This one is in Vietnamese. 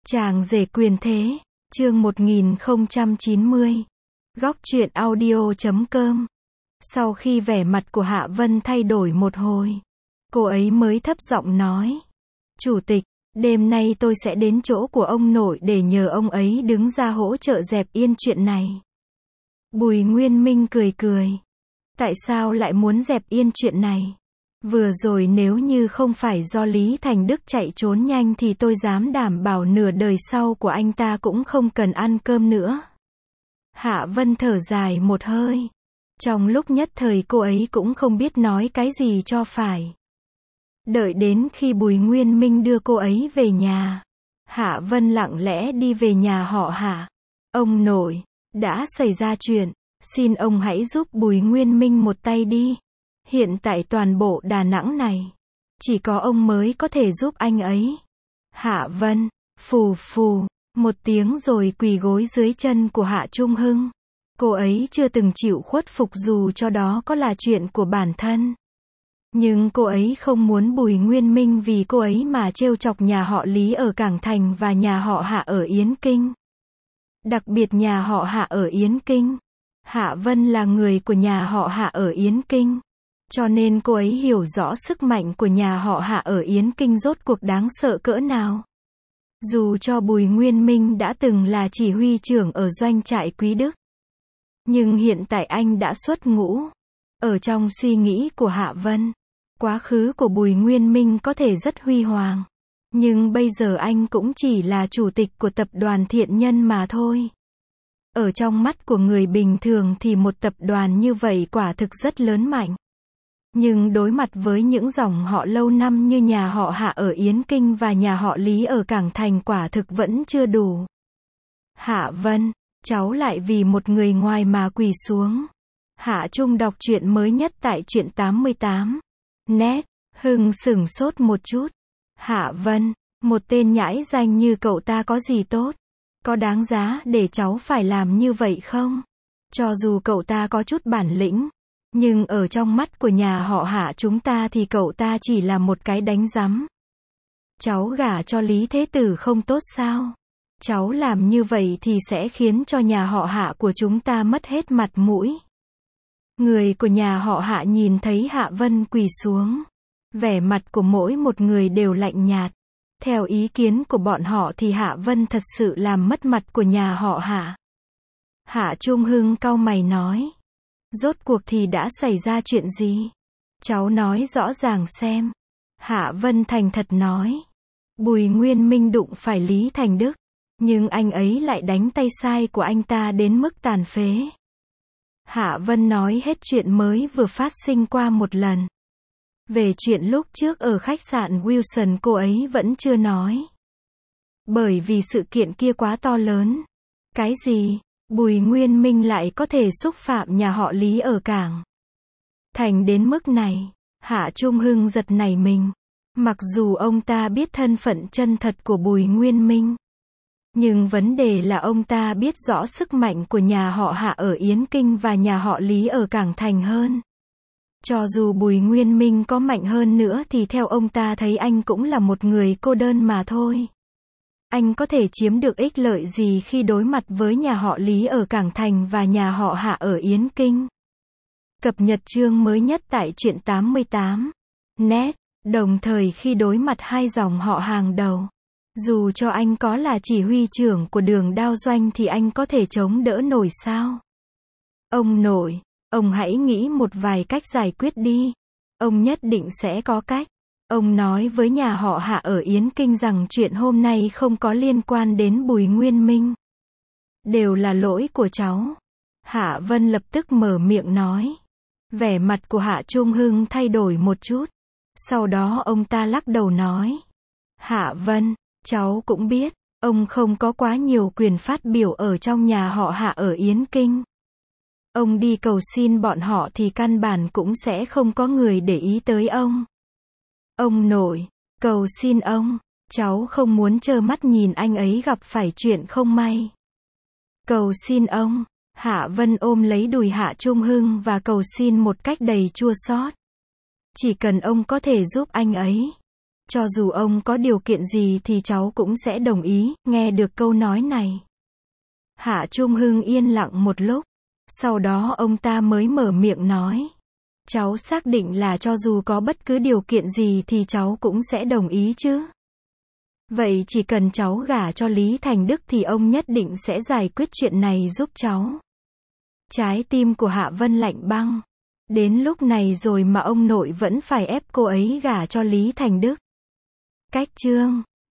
Chàng rể quyền thế, chương 1090. Góc truyện audio.com. Sau khi vẻ mặt của Hạ Vân thay đổi một hồi, cô ấy mới thấp giọng nói: Chủ tịch, đêm nay tôi sẽ đến chỗ của ông nội để nhờ ông ấy đứng ra hỗ trợ dẹp yên chuyện này. Bùi Nguyên Minh cười cười. Tại sao lại muốn dẹp yên chuyện này? Vừa rồi nếu như không phải do Lý Thành Đức chạy trốn nhanh thì tôi dám đảm bảo nửa đời sau của anh ta cũng không cần ăn cơm nữa. Hạ Vân thở dài một hơi. Trong lúc nhất thời cô ấy cũng không biết nói cái gì cho phải. Đợi đến khi Bùi Nguyên Minh đưa cô ấy về nhà, Hạ Vân lặng lẽ đi về nhà họ Hạ. Ông nội, đã xảy ra chuyện, xin ông hãy giúp Bùi Nguyên Minh một tay đi. Hiện tại toàn bộ Đà Nẵng này, chỉ có ông mới có thể giúp anh ấy. Hạ Vân, phù phù, một tiếng rồi quỳ gối dưới chân của Hạ Trung Hưng. Cô ấy chưa từng chịu khuất phục dù cho đó có là chuyện của bản thân. Nhưng cô ấy không muốn Bùi Nguyên Minh vì cô ấy mà trêu chọc nhà họ Lý ở Cảng Thành và nhà họ Hạ ở Yến Kinh. Đặc biệt nhà họ Hạ ở Yến Kinh. Hạ Vân là người của nhà họ Hạ ở Yến Kinh. Cho nên cô ấy hiểu rõ sức mạnh của nhà họ Hạ ở Yến Kinh rốt cuộc đáng sợ cỡ nào. Dù cho Bùi Nguyên Minh đã từng là chỉ huy trưởng ở doanh trại Quý Đức, nhưng hiện tại anh đã xuất ngũ. Ở trong suy nghĩ của Hạ Vân, quá khứ của Bùi Nguyên Minh có thể rất huy hoàng, nhưng bây giờ anh cũng chỉ là chủ tịch của tập đoàn Thiện Nhân mà thôi. Ở trong mắt của người bình thường thì một tập đoàn như vậy quả thực rất lớn mạnh. Nhưng đối mặt với những dòng họ lâu năm như nhà họ Hạ ở Yến Kinh và nhà họ Lý ở Cảng Thành quả thực vẫn chưa đủ. Hạ Vân, cháu lại vì một người ngoài mà quỳ xuống. Hạ Trung đọc truyện mới nhất tại truyện 88. Net, Hưng sửng sốt một chút. Hạ Vân, một tên nhãi danh như cậu ta có gì tốt? Có đáng giá để cháu phải làm như vậy không? Cho dù cậu ta có chút bản lĩnh, nhưng ở trong mắt của nhà họ Hạ chúng ta thì cậu ta chỉ là một cái đánh rắm. Cháu gả cho Lý Thế Tử không tốt sao? Cháu làm như vậy thì sẽ khiến cho nhà họ Hạ của chúng ta mất hết mặt mũi. Người của nhà họ Hạ nhìn thấy Hạ Vân quỳ xuống, vẻ mặt của mỗi một người đều lạnh nhạt. Theo ý kiến của bọn họ thì Hạ Vân thật sự làm mất mặt của nhà họ Hạ. Hạ Trung Hưng cau mày nói: Rốt cuộc thì đã xảy ra chuyện gì? Cháu nói rõ ràng xem. Hạ Vân thành thật nói: Bùi Nguyên Minh đụng phải Lý Thành Đức, nhưng anh ấy lại đánh tay sai của anh ta đến mức tàn phế. Hạ Vân nói hết chuyện mới vừa phát sinh qua một lần. Về chuyện lúc trước ở khách sạn Wilson cô ấy vẫn chưa nói. Bởi vì sự kiện kia quá to lớn. Cái gì? Bùi Nguyên Minh lại có thể xúc phạm nhà họ Lý ở Cảng Thành đến mức này. Hạ Trung Hưng giật nảy mình. Mặc dù ông ta biết thân phận chân thật của Bùi Nguyên Minh, nhưng vấn đề là ông ta biết rõ sức mạnh của nhà họ Hạ ở Yến Kinh và nhà họ Lý ở Cảng Thành hơn. Cho dù Bùi Nguyên Minh có mạnh hơn nữa thì theo ông ta thấy anh cũng là một người cô đơn mà thôi. Anh có thể chiếm được ích lợi gì khi đối mặt với nhà họ Lý ở Cảng Thành và nhà họ Hạ ở Yến Kinh? Cập nhật chương mới nhất tại truyện 88. Net, đồng thời khi đối mặt hai dòng họ hàng đầu. Dù cho anh có là chỉ huy trưởng của Đường Đao Doanh thì anh có thể chống đỡ nổi sao? Ông nội, ông hãy nghĩ một vài cách giải quyết đi. Ông nhất định sẽ có cách. Ông nói với nhà họ Hạ ở Yến Kinh rằng chuyện hôm nay không có liên quan đến Bùi Nguyên Minh. Đều là lỗi của cháu. Hạ Vân lập tức mở miệng nói. Vẻ mặt của Hạ Trung Hưng thay đổi một chút. Sau đó ông ta lắc đầu nói. Hạ Vân, cháu cũng biết, ông không có quá nhiều quyền phát biểu ở trong nhà họ Hạ ở Yến Kinh. Ông đi cầu xin bọn họ thì căn bản cũng sẽ không có người để ý tới ông. Ông nội, cầu xin ông, cháu không muốn trơ mắt nhìn anh ấy gặp phải chuyện không may. Cầu xin ông. Hạ Vân ôm lấy đùi Hạ Trung Hưng và cầu xin một cách đầy chua xót. Chỉ cần ông có thể giúp anh ấy. Cho dù ông có điều kiện gì thì cháu cũng sẽ đồng ý. Nghe được câu nói này, Hạ Trung Hưng yên lặng một lúc. Sau đó ông ta mới mở miệng nói. Cháu xác định là cho dù có bất cứ điều kiện gì thì cháu cũng sẽ đồng ý chứ? Vậy chỉ cần cháu gả cho Lý Thành Đức thì ông nhất định sẽ giải quyết chuyện này giúp cháu. Trái tim của Hạ Vân lạnh băng. Đến lúc này rồi mà ông nội vẫn phải ép cô ấy gả cho Lý Thành Đức. Cách chương